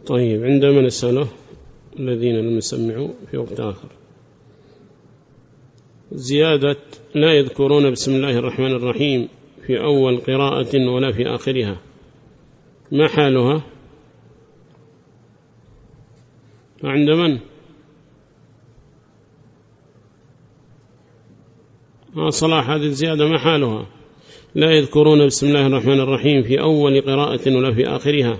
طيب، عندما نسأله الذين لم يسمعوا في وقت آخر زيادة لا يذكرون بسم الله الرحمن الرحيم في أول قراءة ولا في آخرها، ما حالها؟ عند من؟ صلاح، هذه الزيادة ما حالها؟ لا يذكرون بسم الله الرحمن الرحيم في أول قراءة ولا في آخرها.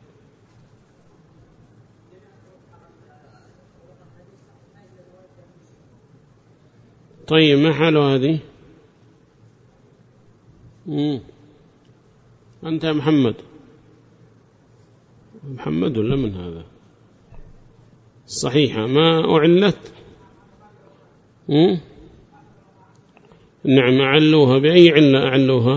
طيب، ما حالها هذه؟ أنت يا محمد ولا من هذا؟ صحيحة، ما أعلت؟ نعم، أعلوها بأي علة؟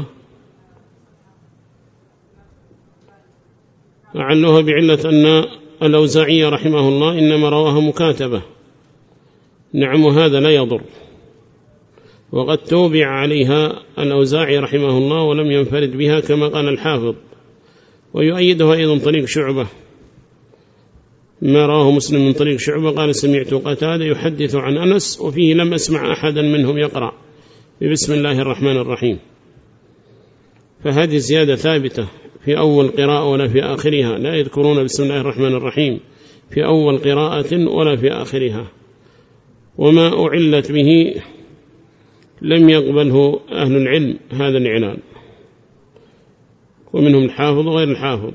أعلوها بعلة أن الأوزاعي رحمه الله إنما رواها مكاتبة. نعم، وهذا لا يضر، وقد توبع عليها الأوزاعي رحمه الله ولم ينفرد بها كما قال الحافظ، ويؤيدها أيضا طريق شعبة، ما رواه مسلم من طريق شعبة قال سمعت قتادة يحدث عن أنس وفيه لم أسمع أحدا منهم يقرأ بسم الله الرحمن الرحيم. فهذه زيادة ثابتة في أول قراءة ولا في آخرها، لا يذكرون بسم الله الرحمن الرحيم في أول قراءة ولا في آخرها، وما أعلت به لم يقبله أهل العلم هذا الإعلان، ومنهم الحافظ وغير الحافظ،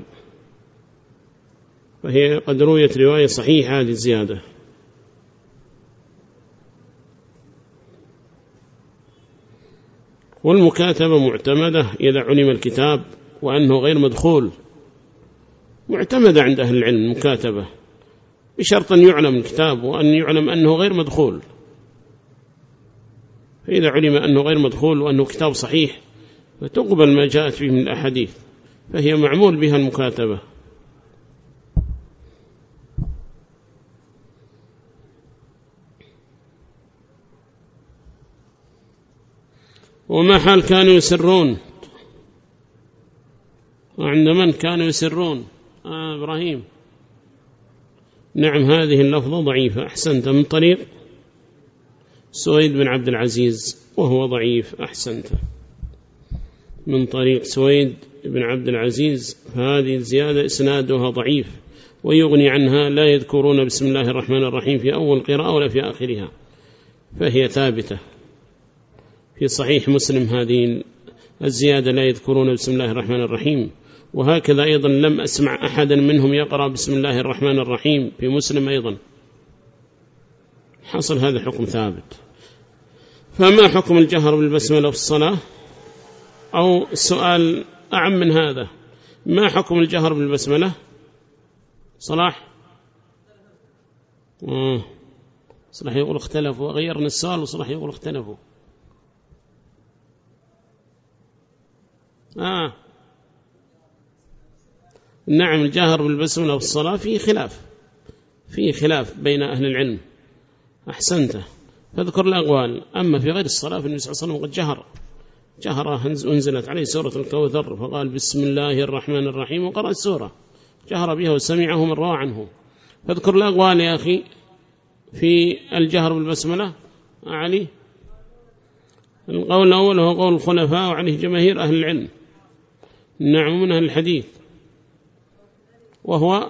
فهي قد رويت رواية صحيحة هذه الزيادة. والمكاتبة معتمدة إذا علم الكتاب وأنه غير مدخول، معتمدة عند أهل العلم المكاتبة، بشرط أن يعلم الكتاب وأن يعلم أنه غير مدخول. فإذا علم أنه غير مدخول وأنه كتاب صحيح فتقبل ما جاءت فيه من الأحاديث، فهي معمول بها المكاتبة. وما حال كانوا يسرون؟ وعند من كانوا يسرون؟ إبراهيم. نعم، هذه اللفظة ضعيفة، أحسنت، من طريق سويد بن عبد العزيز، وهو ضعيف، أحسنت، من طريق سويد بن عبد العزيز، فهذه الزيادة إسنادها ضعيف، ويغني عنها لا يذكرون بسم الله الرحمن الرحيم في أول قراءة ولا في آخرها، فهي ثابتة في صحيح مسلم هذه الزيادة لا يذكرون بسم الله الرحمن الرحيم. وهكذا أيضا لم أسمع أحدا منهم يقرأ بسم الله الرحمن الرحيم في مسلم أيضا، حصل هذا حكم ثابت. فما حكم الجهر بالبسملة في الصلاة؟ أو السؤال أعم من هذا، ما حكم الجهر بالبسملة؟ صلاح صلاح يقول اختلفوا، غيرنا السؤال وصلاح يقول اختلفوا. نعم، الجهر بالبسملة في الصلاة فيه خلاف بين أهل العلم، أحسنت، فاذكر الأقوال. أما في غير الصلاة فالنبي صلى الله عليه وسلم قد جهر أنزلت عليه سورة الكوثر فقال بسم الله الرحمن الرحيم وقرأ السورة، جهر بها وسمعه من روى عنه. فاذكر الأقوال يا أخي في الجهر بالبسملة. علي القول الأول هو قول الخلفاء وعليه جماهير أهل العلم، نعم، من أهل الحديث، وهو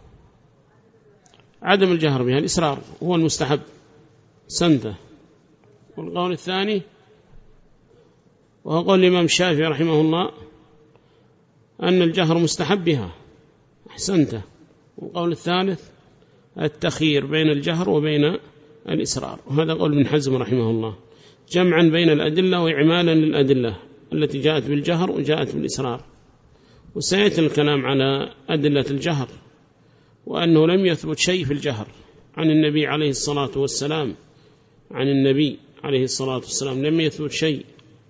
عدم الجهر بها، الإسرار هو المستحب سنته. والقول الثاني وهو قول الإمام الشافعي رحمه الله أن الجهر مستحب بها، أحسنته. والقول الثالث التخيير بين الجهر وبين الإسرار، وهذا قول ابن حزم رحمه الله، جمعا بين الأدلة وإعمالا للأدلة التي جاءت بالجهر وجاءت بالإسرار. وسيأتي الكلام على أدلة الجهر، وأنه لم يثبت شيء في الجهر عن النبي عليه الصلاة والسلام، لم يثبت شيء.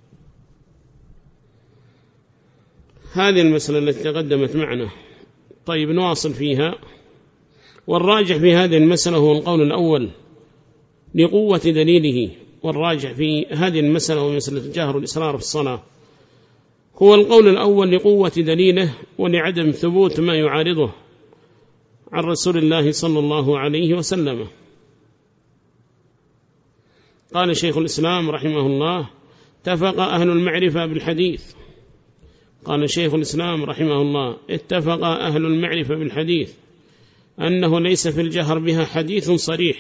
هذه المسألة التي تقدمت معنا. طيب، نواصل فيها. والراجح في هذه المسألة هو القول الأول لقوة دليله، والراجح في هذه المسألة ومسألة الجهر والإسرار في الصلاة هو القول الأول لقوة دليله ولعدم ثبوت ما يعارضه. عن رسول الله صلى الله عليه وسلم. قال شيخ الإسلام رحمه الله: اتفق أهل المعرفة بالحديث. قال شيخ الإسلام رحمه الله: اتفق أهل المعرفة بالحديث أنه ليس في الجهر بها حديث صريح،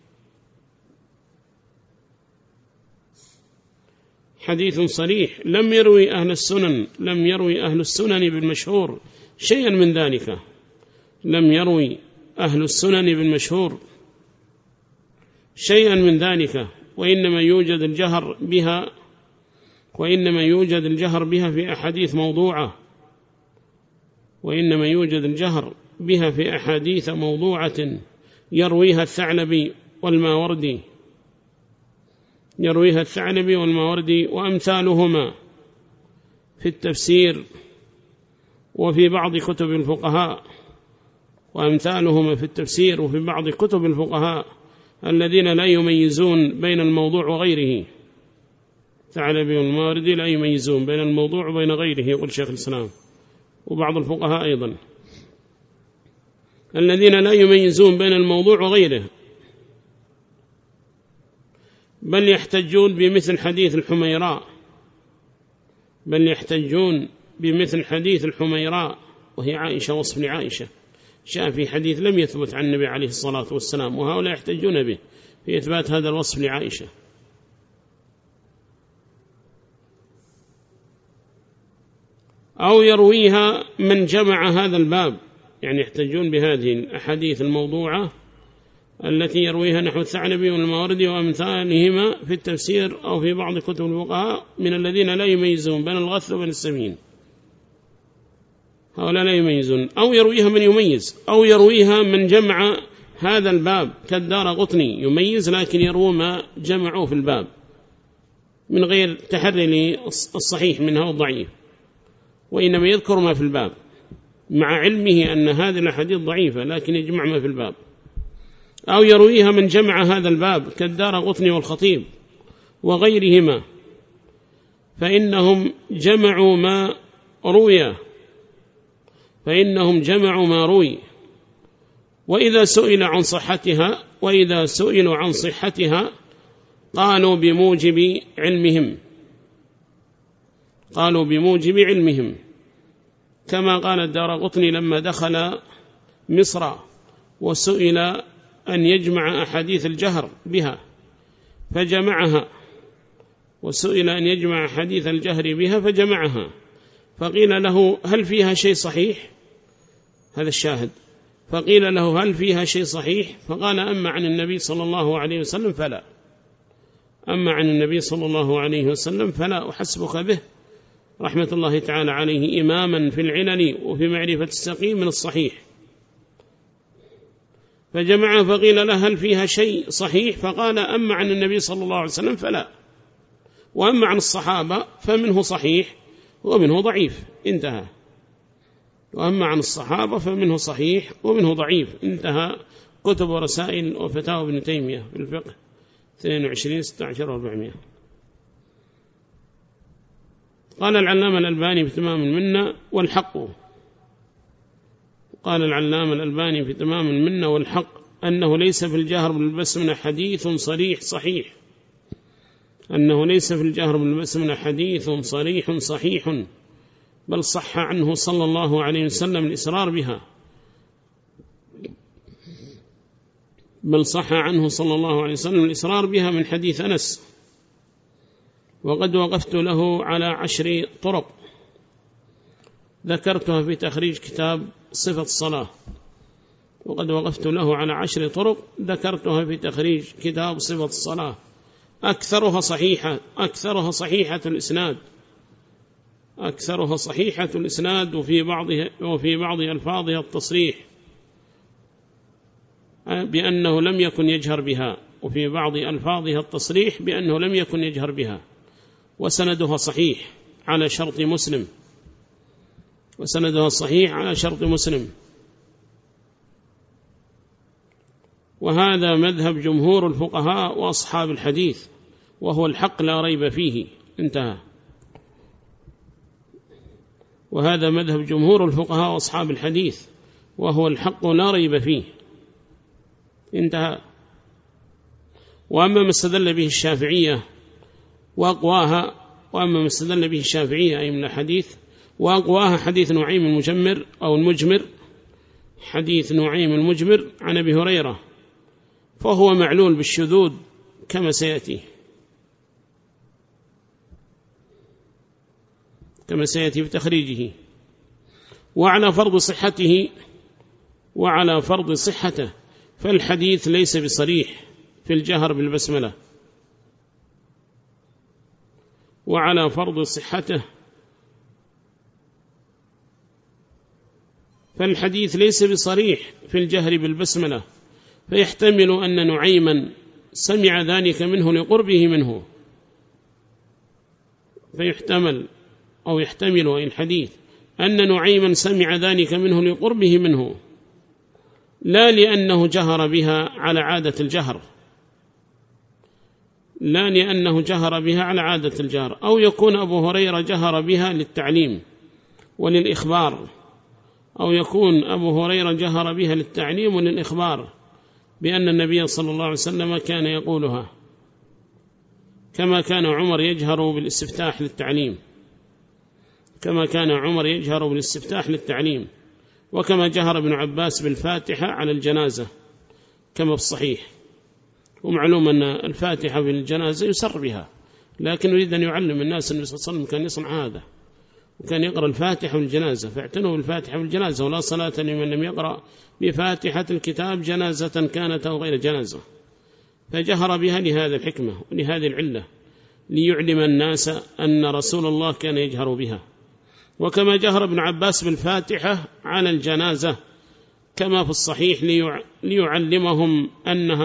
حديث صريح لم يروي أهل السنن بالمشهور شيئا من ذلك، لم يروي أهل السنن بالمشهور شيئا من ذلك، وإنما يوجد الجهر بها في أحاديث موضوعة، وإنما يوجد الجهر بها في أحاديث موضوعة يرويها الثعلبي والماوردي وأمثالهما في التفسير وفي بعض كتب الفقهاء الذين لا يميزون بين الموضوع وغيره. الثعلبي والماوردي لا يميزون بين الموضوع وبين غيره، يقول شيخ الإسلام، وبعض الفقهاء أيضا الذين لا يميزون بين الموضوع وغيره، بل يحتجون بمثل حديث الحميراء، وهي عائشة، وصف لعائشة جاء في حديث لم يثبت عن النبي عليه الصلاة والسلام، وهؤلاء يحتجون به في إثبات هذا الوصف لعائشة. أو يرويها من جمع هذا الباب، يعني يحتجون بهذه الأحاديث الموضوعة التي يرويها نحو الثعلبي والماوردي وأمثالهما في التفسير أو في بعض كتب الفقهاء من الذين لا يميزون بين الغث وبين السمين، هؤلاء لا يميزون. أو يرويها من يميز، أو يرويها من جمع هذا الباب كالدارقطني، يميز لكن يروي ما جمعوه في الباب من غير تحري للصحيح منها والضعيف، وإنما يذكر ما في الباب مع علمه أن هذه الأحاديث ضعيفة لكن يجمع ما في الباب. أو يرويها من جمع هذا الباب كالدارقطني والخطيب وغيرهما، فإنهم جمعوا ما روي، وإذا سئلوا عن صحتها قالوا بموجب علمهم، كما قال الدارقطني لما دخل مصر وسئل أن يجمع أحاديث الجهر بها فجمعها، فقيل له هل فيها شيء صحيح؟ هذا الشاهد. فقيل له هل فيها شيء صحيح؟ فقال أما عن النبي صلى الله عليه وسلم فلا، وحسبك به رحمة الله تعالى عليه إماما في العلل وفي معرفة السقيم من الصحيح. فجمع فقيل له هل فيها شيء صحيح؟ فقال أما عن النبي صلى الله عليه وسلم فلا، وأما عن الصحابة فمنه صحيح ومنه ضعيف، انتهى. وأما عن الصحابة فمنه صحيح ومنه ضعيف، انتهى. كتب ورسائل وفتاوى ابن تيمية في الفقه 22-16-400. قال العلامة الألباني في تمام المنة والحق أنه ليس في الجهر بالبسملة حديث صحيح، بل صح عنه صلى الله عليه وسلم الإصرار بها، من حديث أنس. وقد وقفت له على 10 طرق ذكرتها في تخريج كتاب صفة الصلاة، أكثرها صحيحة الإسناد، وفي بعض ألفاظها التصريح بأنه لم يكن يجهر بها، وسندها صحيح على شرط مسلم. وهذا مذهب جمهور الفقهاء وأصحاب الحديث، وهو الحق لا ريب فيه، انتهى. وهذا مذهب جمهور الفقهاء وأصحاب الحديث، وهو الحق لا ريب فيه، انتهى. وأما ما استدل به الشافعية وأقواها، وأما ما استدل به الشافعية أي من الحديث وأقواها حديث نعيم المجمر أو المجمر، حديث نعيم المجمر عن أبي هريرة، فهو معلول بالشذوذ كما سيأتي بتخريجه. وعلى فرض صحته فالحديث ليس بصريح في الجهر بالبسملة. وعلى فرض صحته فالحديث ليس بصريح في الجهر بالبسملة، فيحتمل أن نعيما سمع ذلك منه لقربه منه، يحتمل الحديث أن نعيما سمع ذلك منه لقربه منه، لا لأنه جهر بها على عادة الجهر، أو يكون أبو هريرة جهر بها للتعليم وللإخبار، بأن النبي صلى الله عليه وسلم كان يقولها، كما كان عمر يجهر بالاستفتاح للتعليم، وكما جهر ابن عباس بالفاتحة على الجنازة كما في الصحيح. ومعلوم أن الفاتحة في الجنازة يسر بها، لكن يريد أن يعلم الناس. النبي صلى الله عليه وسلم كان يصنع هذا، وكان يقرأ الفاتحة والجنازة، فاعتنوا بالفاتحة والجنازة، ولا صلاة لمن لم يقرأ بفاتحة الكتاب جنازة كانت أو غير جنازة. فجهر بها لهذا الحكمة ولهذه العلة، ليعلم الناس أن رسول الله كان يجهر بها. وكما جهر ابن عباس بالفاتحة على الجنازة كما في الصحيح ليعلمهم أنها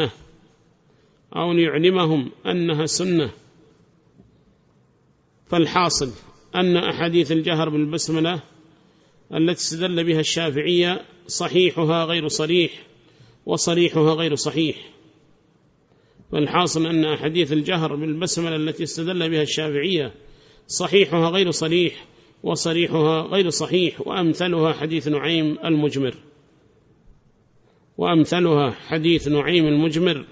سنة. فالحاصل أن أحاديث الجهر بالبسملة التي استدل بها الشافعية صحيحها غير صريح وصريحها غير صحيح. فالحاصل أن أحاديث الجهر بالبسملة التي استدل بها الشافعية صحيحها غير صريح وصريحها غير صحيح. وأمثلها حديث نعيم المجمر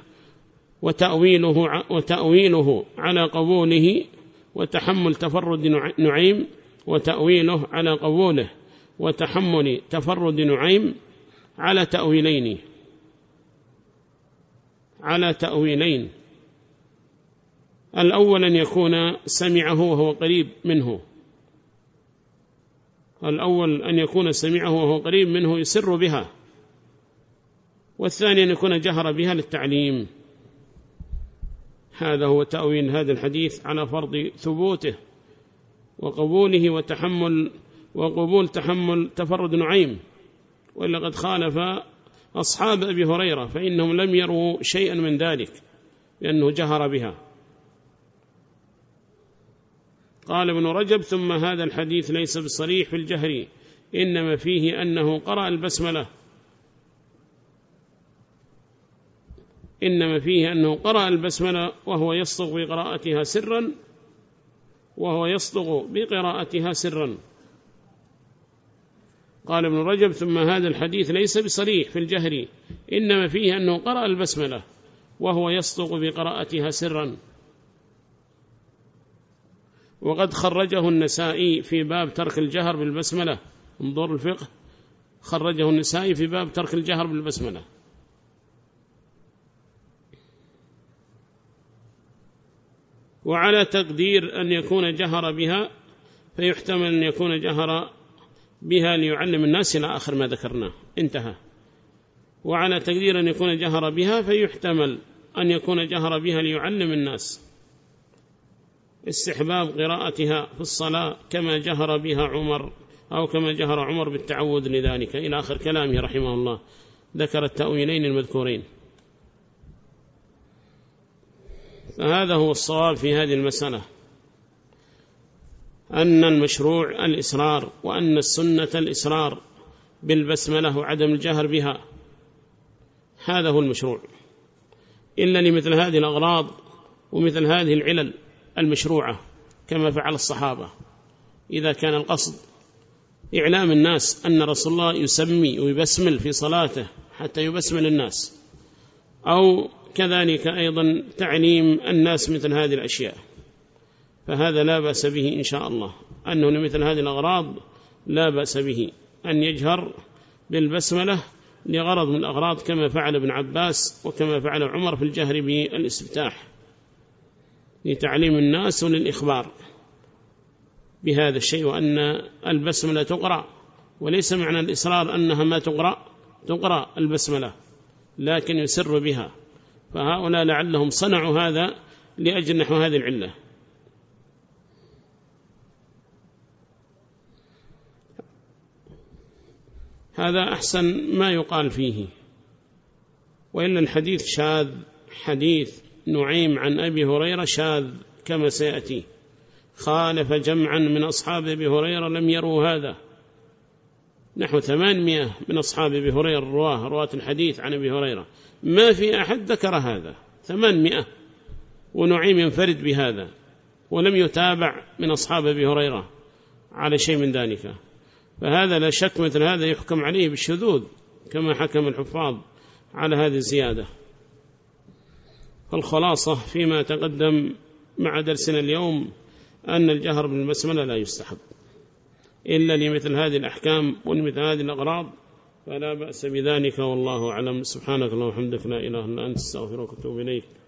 وتأويله على قبوله وتحمل تفرد نعيم، وتأويله على قبوله وتحمل تفرد نعيم على تأويلين. الأول أن يكون سمعه وهو قريب منه يسر بها، والثاني أن يكون جهر بها للتعليم. هذا هو تأويل هذا الحديث على فرض ثبوته وقبوله وقبول تحمل تفرد نعيم. وإلا قد خالف أصحاب أبي هريرة، فإنهم لم يروا شيئا من ذلك لأنه جهر بها. قال ابن رجب: ثم هذا الحديث ليس بصريح في الجهر، إنما فيه أنه قرأ البسملة وهو يصدق بقراءتها سرا. قال ابن رجب: ثم هذا الحديث ليس بصريح في الجهر، إنما فيه أنه قرأ البسملة وهو يصدق بقراءتها سرا. وقد خرجه النسائي في باب ترك الجهر بالبسملة، انظر الفقه، خرجه النسائي في باب ترك الجهر بالبسملة. وعلى تقدير أن يكون جهر بها فيحتمل أن يكون جهر بها ليعلم الناس إلى آخر ما ذكرناه، انتهى. وعلى تقدير أن يكون جهر بها فيحتمل أن يكون جهر بها ليعلم الناس استحباب قراءتها في الصلاة كما جهر بها عمر، أو كما جهر عمر بالتعوذ لذلك، إلى آخر كلامه رحمه الله. ذكر التأويلين المذكورين. فهذا هو الصواب في هذه المسألة، أن المشروع الإسرار، وأن السنة الإسرار بالبسملة وعدم الجهر بها، هذا هو المشروع، إلا لمثل هذه الأغراض ومثل هذه العلل المشروعة كما فعل الصحابة. إذا كان القصد إعلام الناس أن رسول الله يسمي ويبسمل في صلاته حتى يبسمل الناس، أو كذلك أيضا تعليم الناس مثل هذه الأشياء، فهذا لا بأس به إن شاء الله، أنه لمثل هذه الأغراض لا بأس به أن يجهر بالبسملة لغرض من الأغراض، كما فعل ابن عباس وكما فعل عمر في الجهر بالاستفتاح لتعليم الناس وللإخبار بهذا الشيء، وأن البسملة تقرأ، وليس معنى الإصرار أنها ما تقرأ البسملة، لكن يسر بها، فهؤلاء لعلهم صنعوا هذا لأجل نحو هذه العلة. هذا أحسن ما يقال فيه، وإلا الحديث شاذ، حديث نعيم عن أبي هريرة شاذ كما سيأتي، خالف جمعا من أصحاب أبي هريرة لم يروا هذا، نحو 800 من أصحاب أبي هريرة رواة الحديث عن أبي هريرة، ما في أحد ذكر هذا، 800، ونعيم ينفرد بهذا ولم يتابع من أصحاب أبي هريرة على شيء من ذلك، فهذا لا شك مثل هذا يحكم عليه بالشذوذ كما حكم الحفاظ على هذه الزيادة. فالخلاصة فيما تقدم مع درسنا اليوم أن الجهر بالبسملة لا يستحب إلا لمثل هذه الأحكام ولمثل هذه الأغراض، فلا بأس بذلك، والله أعلم. سبحانك اللهم وبحمدك، لا إله إلا أنت، استغفرك وأتوب إليك.